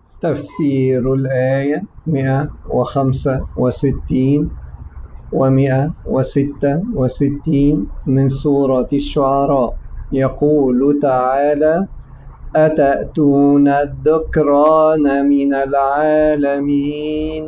تفسير الآية 165 و166 من سورة الشعراء. يقول تعالى: أتأتون الذكران من العالمين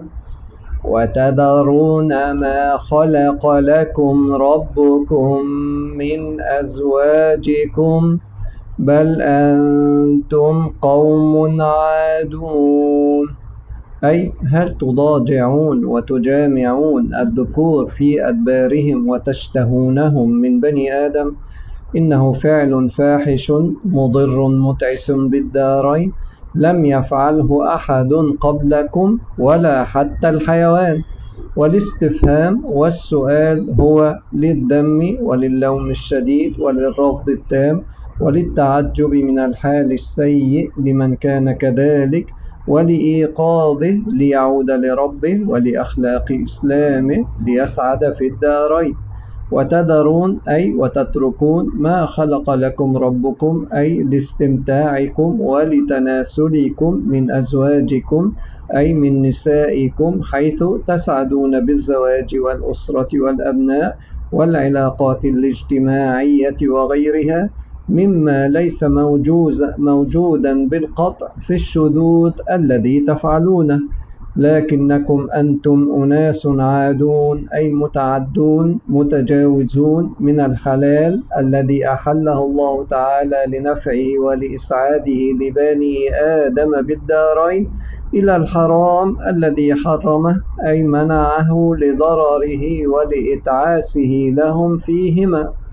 وتذرون ما خلق لكم ربكم من أزواجكم بل أنتم قوم عادون. أي هل تضاجعون وتجامعون الذكور في أدبارهم وتشتهونهم من بني آدم؟ إنه فعل فاحش مضر متعس بالدارين، لم يفعله أحد قبلكم ولا حتى الحيوان. والاستفهام والسؤال هو للذم وللوم الشديد وللرفض التام وللتعجب من الحال السيء لمن كان كذلك، ولإيقاظه ليعود لربه ولأخلاق إسلامه ليسعد في الدارين. وتذرون أي وتتركون ما خلق لكم ربكم أي لاستمتاعكم ولتناسلكم من أزواجكم أي من نسائكم، حيث تسعدون بالزواج والأسرة والأبناء والعلاقات الاجتماعية وغيرها مما ليس موجودا بالقطع في الشذوذ الذي تفعلونه. لكنكم أنتم أناس عادون أي متعدون متجاوزون من الحلال الذي أحله الله تعالى لنفعه ولإسعاده لبني آدم بالدارين إلى الحرام الذي حرمه أي منعه لضرره ولإتعاسه لهم فيهما.